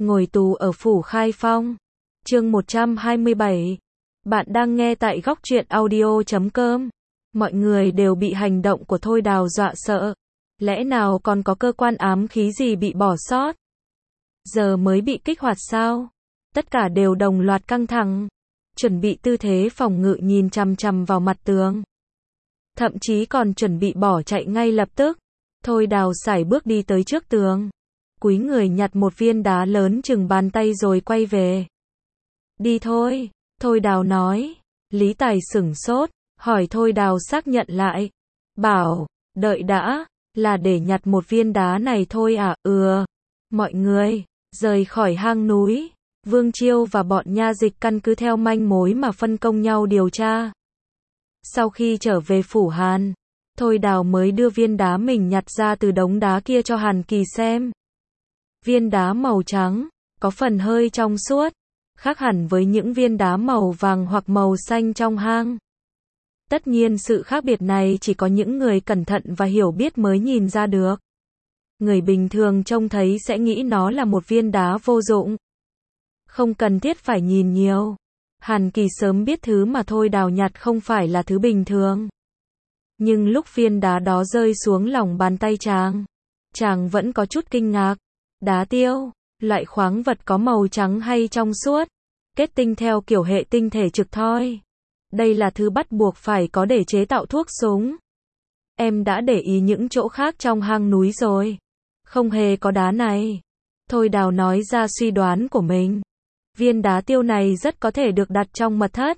Ngồi tù ở phủ Khai Phong. Chương 127. Bạn đang nghe tại góc truyện audio.com. Mọi người đều bị hành động của Thôi Đào dọa sợ. Lẽ nào còn có cơ quan ám khí gì bị bỏ sót? Giờ mới bị kích hoạt sao? Tất cả đều đồng loạt căng thẳng, chuẩn bị tư thế phòng ngự nhìn chằm chằm vào mặt tường. Thậm chí còn chuẩn bị bỏ chạy ngay lập tức. Thôi Đào sải bước đi tới trước tường, cúi người nhặt một viên đá lớn chừng bàn tay rồi quay về. Đi thôi, Thôi Đào nói. Lý Tài sửng sốt, hỏi Thôi Đào xác nhận lại. Bảo, đợi đã, là để nhặt một viên đá này thôi à? Mọi người, rời khỏi hang núi. Vương Chiêu và bọn nha dịch căn cứ theo manh mối mà phân công nhau điều tra. Sau khi trở về phủ Hàn, Thôi Đào mới đưa viên đá mình nhặt ra từ đống đá kia cho Hàn Kỳ xem. Viên đá màu trắng, có phần hơi trong suốt, khác hẳn với những viên đá màu vàng hoặc màu xanh trong hang. Tất nhiên sự khác biệt này chỉ có những người cẩn thận và hiểu biết mới nhìn ra được. Người bình thường trông thấy sẽ nghĩ nó là một viên đá vô dụng. Không cần thiết phải nhìn nhiều. Hàn Kỳ sớm biết thứ mà Thôi Đào nhặt không phải là thứ bình thường. Nhưng lúc viên đá đó rơi xuống lòng bàn tay chàng vẫn có chút kinh ngạc. Đá tiêu, loại khoáng vật có màu trắng hay trong suốt, kết tinh theo kiểu hệ tinh thể trực thoi. Đây là thứ bắt buộc phải có để chế tạo thuốc súng. Em đã để ý những chỗ khác trong hang núi rồi. Không hề có đá này. Thôi Đào nói ra suy đoán của mình. Viên đá tiêu này rất có thể được đặt trong mật thất.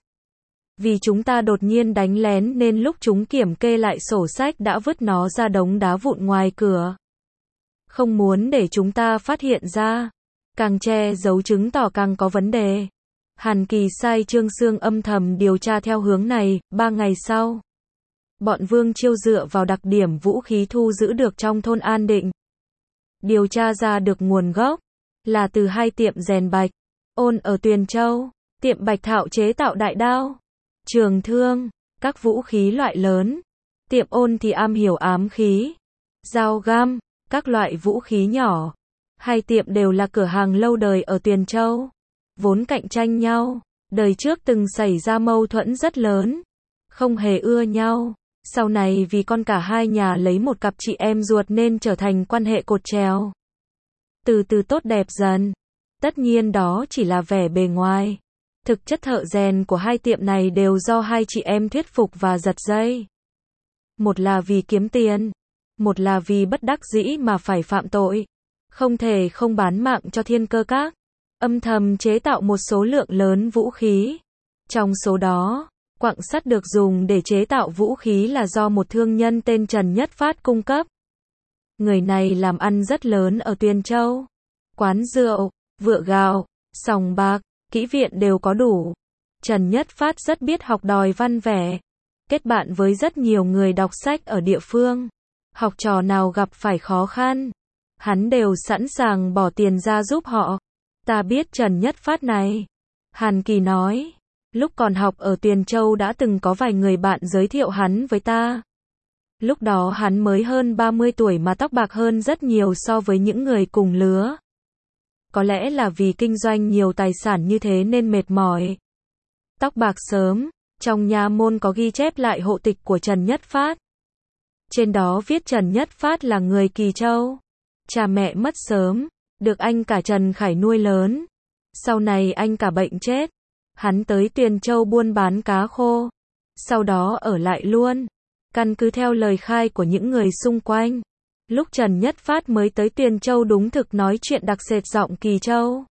Vì chúng ta đột nhiên đánh lén nên lúc chúng kiểm kê lại sổ sách đã vứt nó ra đống đá vụn ngoài cửa. Không muốn để chúng ta phát hiện ra. Càng che giấu chứng tỏ càng có vấn đề. Hàn Kỳ sai Trương Sương âm thầm điều tra theo hướng này. 3 ngày sau, bọn Vương Chiêu dựa vào đặc điểm vũ khí thu giữ được trong thôn An Định, điều tra ra được nguồn gốc là từ 2 tiệm rèn Bạch Ôn ở Tuyền Châu. Tiệm Bạch Thạo chế tạo đại đao, trường thương, các vũ khí loại lớn. Tiệm Ôn thì am hiểu ám khí, dao găm, các loại vũ khí nhỏ. 2 tiệm đều là cửa hàng lâu đời ở Tuyền Châu, vốn cạnh tranh nhau. Đời trước từng xảy ra mâu thuẫn rất lớn, không hề ưa nhau. Sau này vì con cả hai nhà lấy một cặp chị em ruột nên trở thành quan hệ cột chèo. Từ từ tốt đẹp dần. Tất nhiên đó chỉ là vẻ bề ngoài. Thực chất thợ rèn của 2 tiệm này đều do 2 chị em thuyết phục và giật dây. Một là vì kiếm tiền, một là vì bất đắc dĩ mà phải phạm tội. Không thể không bán mạng cho Thiên Cơ Các, âm thầm chế tạo một số lượng lớn vũ khí. Trong số đó, quặng sắt được dùng để chế tạo vũ khí là do một thương nhân tên Trần Nhất Phát cung cấp. Người này làm ăn rất lớn ở Tuyền Châu. Quán rượu, vựa gạo, sòng bạc, kỹ viện đều có đủ. Trần Nhất Phát rất biết học đòi văn vẻ, kết bạn với rất nhiều người đọc sách ở địa phương. Học trò nào gặp phải khó khăn, hắn đều sẵn sàng bỏ tiền ra giúp họ. Ta biết Trần Nhất Phát này, Hàn Kỳ nói. Lúc còn học ở Tuyền Châu đã từng có vài người bạn giới thiệu hắn với ta. Lúc đó hắn mới hơn 30 tuổi mà tóc bạc hơn rất nhiều so với những người cùng lứa. Có lẽ là vì kinh doanh nhiều tài sản như thế nên mệt mỏi. Tóc bạc sớm, trong nha môn có ghi chép lại hộ tịch của Trần Nhất Phát. Trên đó viết Trần Nhất Phát là người Kỳ Châu. Cha mẹ mất sớm, được anh cả Trần Khải nuôi lớn. Sau này anh cả bệnh chết. Hắn tới Tuyền Châu buôn bán cá khô. Sau đó ở lại luôn. Căn cứ theo lời khai của những người xung quanh, lúc Trần Nhất Phát mới tới Tuyền Châu đúng thực nói chuyện đặc sệt giọng Kỳ Châu.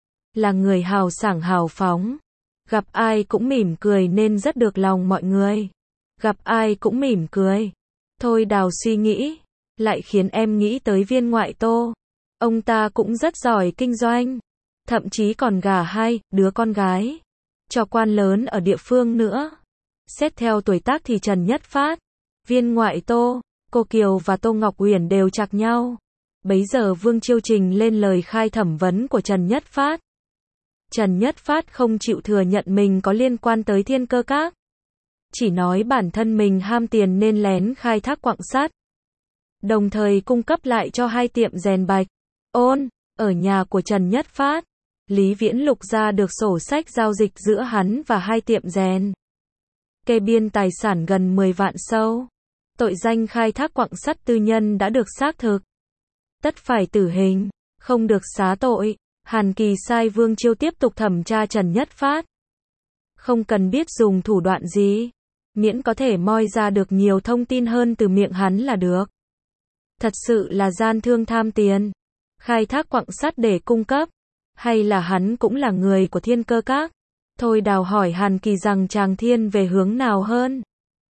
Là người hào sảng hào phóng. Gặp ai cũng mỉm cười nên rất được lòng mọi người. Gặp ai cũng mỉm cười. Thôi Đào suy nghĩ, lại khiến em nghĩ tới Viên ngoại Tô. Ông ta cũng rất giỏi kinh doanh. Thậm chí còn gả 2 đứa con gái cho quan lớn ở địa phương nữa. Xét theo tuổi tác thì Trần Nhất Phát, Viên ngoại Tô, cô Kiều và Tô Ngọc Uyển đều chạc nhau. Bấy giờ Vương Chiêu trình lên lời khai thẩm vấn của Trần Nhất Phát. Trần Nhất Phát không chịu thừa nhận mình có liên quan tới Thiên Cơ Các. Chỉ nói bản thân mình ham tiền nên lén khai thác quặng sắt. Đồng thời cung cấp lại cho 2 tiệm rèn Bạch Ôn Ở nhà của Trần Nhất Phát, Lý Viễn lục ra được sổ sách giao dịch giữa hắn và hai tiệm rèn. Kê biên tài sản gần 10 vạn sâu. Tội danh khai thác quặng sắt tư nhân đã được xác thực. Tất phải tử hình, không được xá tội. Hàn Kỳ sai Vương Chiêu tiếp tục thẩm tra Trần Nhất Phát. Không cần biết dùng thủ đoạn gì, miễn có thể moi ra được nhiều thông tin hơn từ miệng hắn là được. Thật sự là gian thương tham tiền, khai thác quặng sắt để cung cấp, hay là hắn cũng là người của Thiên Cơ Các? Thôi Đào hỏi Hàn Kỳ rằng chàng thiên về hướng nào hơn.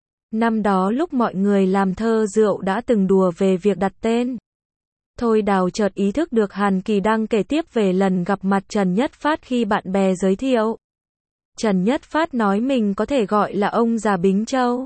Năm đó lúc mọi người làm thơ rượu đã từng đùa về việc đặt tên. Thôi Đào chợt ý thức được Hàn Kỳ đang kể tiếp về lần gặp mặt Trần Nhất Phát khi bạn bè giới thiệu. Trần Nhất Phát nói mình có thể gọi là ông già Bính Châu.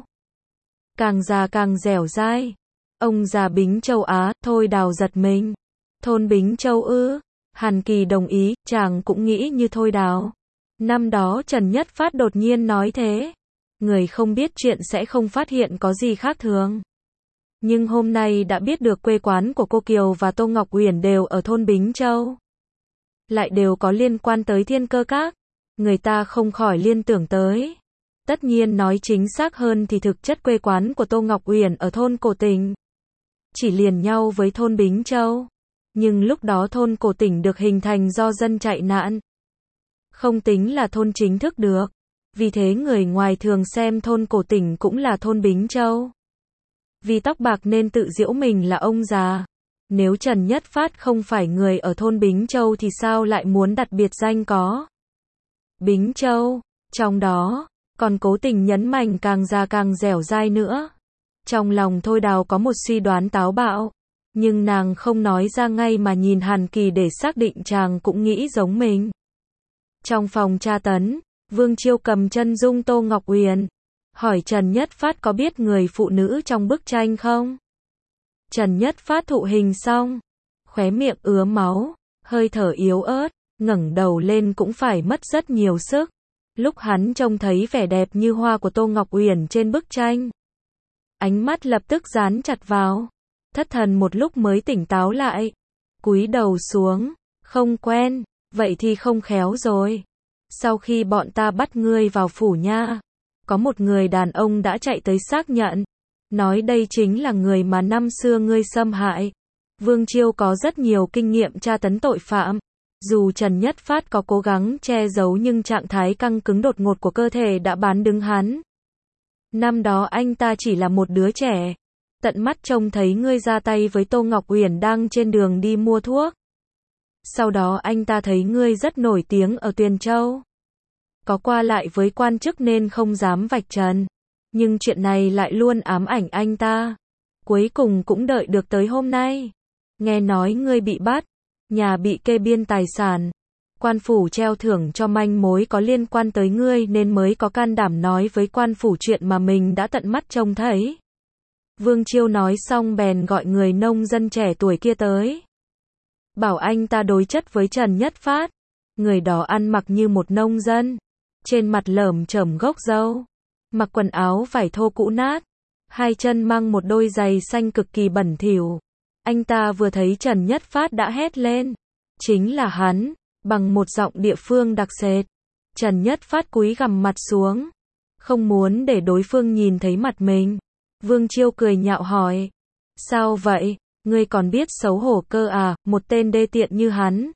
Càng già càng dẻo dai. Ông già Bính Châu á, Thôi Đào giật mình. Thôn Bính Châu ư? Hàn Kỳ đồng ý, chàng cũng nghĩ như Thôi Đào. Năm đó Trần Nhất Phát đột nhiên nói thế. Người không biết chuyện sẽ không phát hiện có gì khác thường. Nhưng hôm nay đã biết được quê quán của cô Kiều và Tô Ngọc Uyển đều ở thôn Bính Châu. Lại đều có liên quan tới Thiên Cơ Các. Người ta không khỏi liên tưởng tới. Tất nhiên nói chính xác hơn thì thực chất quê quán của Tô Ngọc Uyển ở thôn Cổ Tỉnh. Chỉ liền nhau với thôn Bính Châu. Nhưng lúc đó thôn Cổ Tỉnh được hình thành do dân chạy nạn. Không tính là thôn chính thức được. Vì thế người ngoài thường xem thôn Cổ Tỉnh cũng là thôn Bính Châu. Vì tóc bạc nên tự giễu mình là ông già. Nếu Trần Nhất Phát không phải người ở thôn Bính Châu thì sao lại muốn đặt biệt danh có Bính Châu, trong đó, còn cố tình nhấn mạnh càng già càng dẻo dai nữa. Trong lòng Thôi Đào có một suy đoán táo bạo, nhưng nàng không nói ra ngay mà nhìn Hàn Kỳ để xác định chàng cũng nghĩ giống mình. Trong phòng tra tấn, Vương Chiêu cầm chân dung Tô Ngọc Uyển, hỏi Trần Nhất Phát có biết người phụ nữ trong bức tranh không? Trần Nhất Phát thụ hình xong, khóe miệng ứa máu, hơi thở yếu ớt, ngẩng đầu lên cũng phải mất rất nhiều sức. Lúc hắn trông thấy vẻ đẹp như hoa của Tô Ngọc Uyển trên bức tranh, ánh mắt lập tức dán chặt vào. Thất thần một lúc mới tỉnh táo lại, cúi đầu xuống, không quen, vậy thì không khéo rồi. Sau khi bọn ta bắt ngươi vào phủ nha, có một người đàn ông đã chạy tới xác nhận, nói đây chính là người mà năm xưa ngươi xâm hại. Vương Chiêu có rất nhiều kinh nghiệm tra tấn tội phạm. Dù Trần Nhất Phát có cố gắng che giấu nhưng trạng thái căng cứng đột ngột của cơ thể đã bán đứng hắn. Năm đó anh ta chỉ là một đứa trẻ. Tận mắt trông thấy ngươi ra tay với Tô Ngọc Uyển đang trên đường đi mua thuốc. Sau đó anh ta thấy ngươi rất nổi tiếng ở Tuyền Châu. Có qua lại với quan chức nên không dám vạch trần. Nhưng chuyện này lại luôn ám ảnh anh ta. Cuối cùng cũng đợi được tới hôm nay. Nghe nói ngươi bị bắt, nhà bị kê biên tài sản. Quan phủ treo thưởng cho manh mối có liên quan tới ngươi nên mới có can đảm nói với quan phủ chuyện mà mình đã tận mắt trông thấy. Vương Chiêu nói xong bèn gọi người nông dân trẻ tuổi kia tới. Bảo anh ta đối chất với Trần Nhất Phát. Người đó ăn mặc như một nông dân. Trên mặt lởm chởm gốc râu. Mặc quần áo vải thô cũ nát. Hai chân mang một đôi giày xanh cực kỳ bẩn thỉu. Anh ta vừa thấy Trần Nhất Phát đã hét lên. Chính là hắn, bằng một giọng địa phương đặc sệt. Trần Nhất Phát cúi gằm mặt xuống. Không muốn để đối phương nhìn thấy mặt mình. Vương Chiêu cười nhạo hỏi. Sao vậy, ngươi còn biết xấu hổ cơ à, một tên đê tiện như hắn.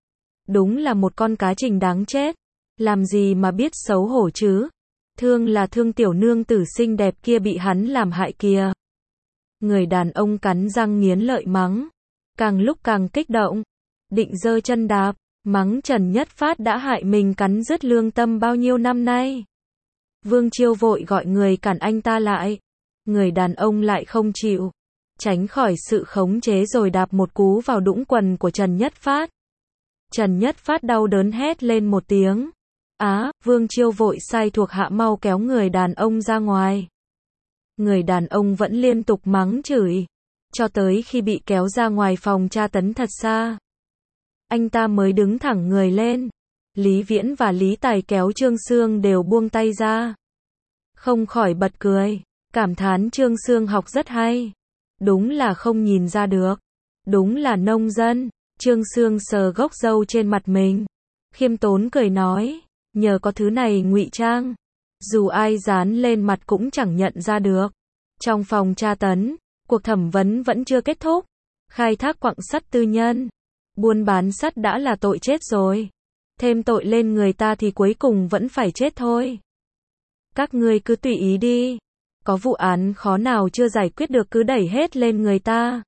Đúng là một con cá trình đáng chết. Làm gì mà biết xấu hổ chứ. Thương là thương tiểu nương tử xinh đẹp kia bị hắn làm hại kìa. Người đàn ông cắn răng nghiến lợi mắng. Càng lúc càng kích động. Định giơ chân đạp. Mắng Trần Nhất Phát đã hại mình cắn rứt lương tâm bao nhiêu năm nay. Vương Chiêu vội gọi người cản anh ta lại. Người đàn ông lại không chịu. Tránh khỏi sự khống chế rồi đạp một cú vào đũng quần của Trần Nhất Phát. Trần Nhất Phát đau đớn hét lên một tiếng. Vương Chiêu vội sai thuộc hạ mau kéo người đàn ông ra ngoài. Người đàn ông vẫn liên tục mắng chửi. Cho tới khi bị kéo ra ngoài phòng tra tấn thật xa. Anh ta mới đứng thẳng người lên. Lý Viễn và Lý Tài kéo Trương Sương đều buông tay ra. Không khỏi bật cười. Cảm thán Trương Sương học rất hay. Đúng là không nhìn ra được. Đúng là nông dân. Trương Sương sờ gốc râu trên mặt mình, khiêm tốn cười nói, nhờ có thứ này ngụy trang, dù ai dán lên mặt cũng chẳng nhận ra được. Trong phòng tra tấn, cuộc thẩm vấn vẫn chưa kết thúc. Khai thác quặng sắt tư nhân, buôn bán sắt đã là tội chết rồi. Thêm tội lên người ta thì cuối cùng vẫn phải chết thôi. Các ngươi cứ tùy ý đi. Có vụ án khó nào chưa giải quyết được cứ đẩy hết lên người ta.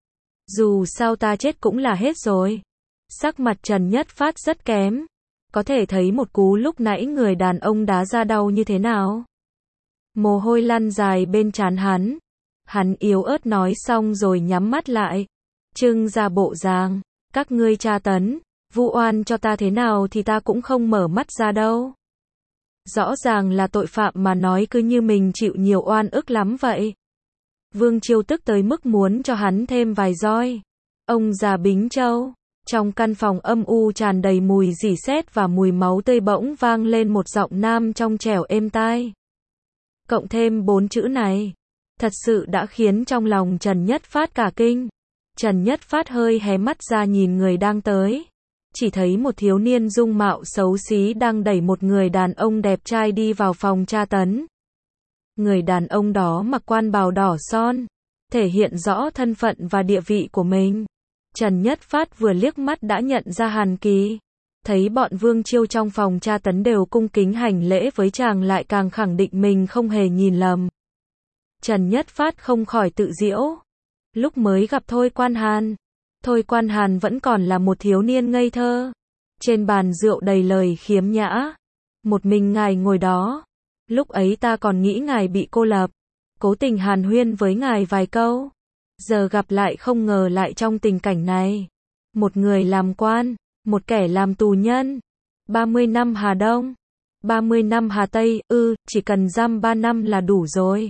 Dù sao ta chết cũng là hết rồi. Sắc mặt Trần Nhất Phát rất kém. Có thể thấy một cú lúc nãy người đàn ông đá ra đau như thế nào. Mồ hôi lăn dài bên trán hắn. Hắn yếu ớt nói xong rồi nhắm mắt lại. Trưng ra bộ dáng, các ngươi tra tấn, vu oan cho ta thế nào thì ta cũng không mở mắt ra đâu. Rõ ràng là tội phạm mà nói cứ như mình chịu nhiều oan ức lắm vậy. Vương Chiêu tức tới mức muốn cho hắn thêm vài roi. Ông già Bính Châu. Trong căn phòng âm u tràn đầy mùi rỉ sét và mùi máu tươi bỗng vang lên một giọng nam trong trẻo êm tai. Cộng thêm 4 chữ này, thật sự đã khiến trong lòng Trần Nhất Phát cả kinh. Trần Nhất Phát hơi hé mắt ra nhìn người đang tới. Chỉ thấy một thiếu niên dung mạo xấu xí đang đẩy một người đàn ông đẹp trai đi vào phòng tra tấn. Người đàn ông đó mặc quan bào đỏ son, thể hiện rõ thân phận và địa vị của mình. Trần Nhất Phát vừa liếc mắt đã nhận ra Hàn Kỳ. Thấy bọn Vương Chiêu trong phòng tra tấn đều cung kính hành lễ với chàng lại càng khẳng định mình không hề nhìn lầm. Trần Nhất Phát không khỏi tự giễu. Lúc mới gặp Thôi Quan Hàn, Thôi Quan Hàn vẫn còn là một thiếu niên ngây thơ. Trên bàn rượu đầy lời khiếm nhã. Một mình ngài ngồi đó. Lúc ấy ta còn nghĩ ngài bị cô lập. Cố tình hàn huyên với ngài vài câu. Giờ gặp lại không ngờ lại trong tình cảnh này. Một người làm quan, một kẻ làm tù nhân. 30 năm Hà Đông, 30 năm Hà Tây, chỉ cần giam 3 năm là đủ rồi.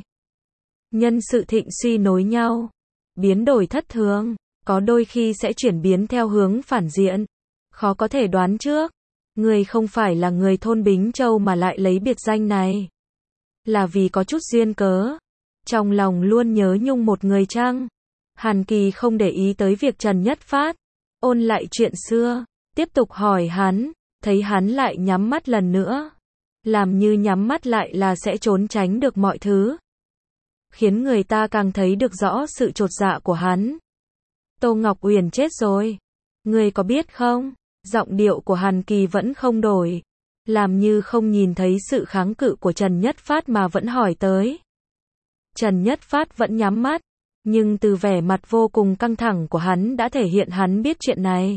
Nhân sự thịnh suy nối nhau. Biến đổi thất thường, có đôi khi sẽ chuyển biến theo hướng phản diện. Khó có thể đoán trước. Người không phải là người thôn Bính Châu mà lại lấy biệt danh này. Là vì có chút duyên cớ. Trong lòng luôn nhớ nhung một người chăng? Hàn Kỳ không để ý tới việc Trần Nhất Phát ôn lại chuyện xưa, tiếp tục hỏi hắn, thấy hắn lại nhắm mắt lần nữa. Làm như nhắm mắt lại là sẽ trốn tránh được mọi thứ. Khiến người ta càng thấy được rõ sự chột dạ của hắn. Tô Ngọc Uyển chết rồi. Ngươi có biết không? Giọng điệu của Hàn Kỳ vẫn không đổi. Làm như không nhìn thấy sự kháng cự của Trần Nhất Phát mà vẫn hỏi tới. Trần Nhất Phát vẫn nhắm mắt. Nhưng từ vẻ mặt vô cùng căng thẳng của hắn đã thể hiện hắn biết chuyện này.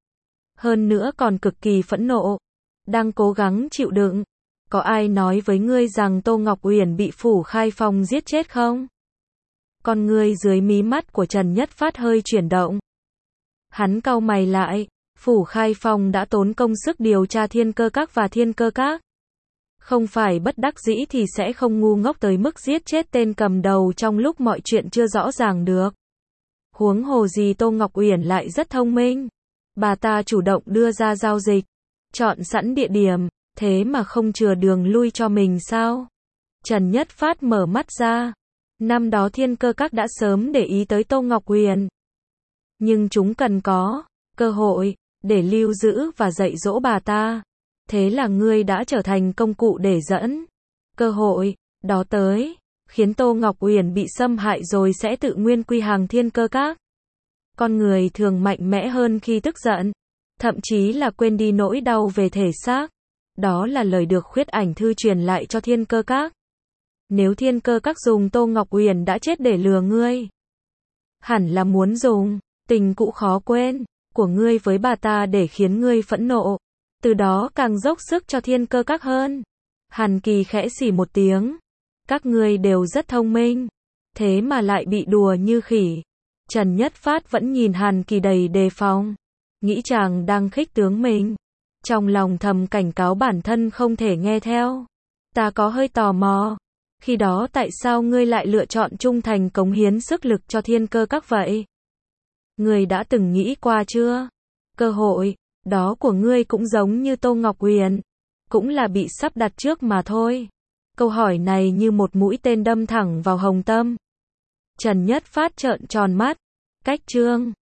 Hơn nữa còn cực kỳ phẫn nộ. Đang cố gắng chịu đựng. Có ai nói với ngươi rằng Tô Ngọc Uyển bị Phủ Khai Phong giết chết không? Con ngươi dưới mí mắt của Trần Nhất Phát hơi chuyển động. Hắn cau mày lại. Phủ Khai Phong đã tốn công sức điều tra Thiên Cơ Các và Thiên Cơ Các. Không phải bất đắc dĩ thì sẽ không ngu ngốc tới mức giết chết tên cầm đầu trong lúc mọi chuyện chưa rõ ràng được. Huống hồ gì Tô Ngọc Uyển lại rất thông minh. Bà ta chủ động đưa ra giao dịch, chọn sẵn địa điểm, thế mà không chừa đường lui cho mình sao? Trần Nhất Phát mở mắt ra. Năm đó Thiên Cơ Các đã sớm để ý tới Tô Ngọc Uyển. Nhưng chúng cần có cơ hội để lưu giữ và dạy dỗ bà ta. Thế là ngươi đã trở thành công cụ để dẫn cơ hội đó tới, khiến Tô Ngọc Uyển bị xâm hại rồi sẽ tự nguyên quy hàng Thiên Cơ Các. Con người thường mạnh mẽ hơn khi tức giận, thậm chí là quên đi nỗi đau về thể xác. Đó là lời được Khuyết Ảnh Thư truyền lại cho Thiên Cơ Các. Nếu Thiên Cơ Các dùng Tô Ngọc Uyển đã chết để lừa ngươi, hẳn là muốn dùng tình cũ khó quên của ngươi với bà ta để khiến ngươi phẫn nộ, từ đó càng dốc sức cho Thiên Cơ Các hơn. Hàn Kỳ khẽ xỉ một tiếng. Các ngươi đều rất thông minh, thế mà lại bị đùa như khỉ. Trần Nhất Phát vẫn nhìn Hàn Kỳ đầy đề phòng, nghĩ chàng đang khích tướng mình. Trong lòng thầm cảnh cáo bản thân không thể nghe theo. Ta có hơi tò mò. Khi đó tại sao ngươi lại lựa chọn trung thành cống hiến sức lực cho Thiên Cơ Các vậy? Ngươi đã từng nghĩ qua chưa? Cơ hội đó của ngươi cũng giống như Tô Ngọc Uyển, cũng là bị sắp đặt trước mà thôi. Câu hỏi này như một mũi tên đâm thẳng vào hồng tâm. Trần Nhất Phát trợn tròn mắt. Cách chương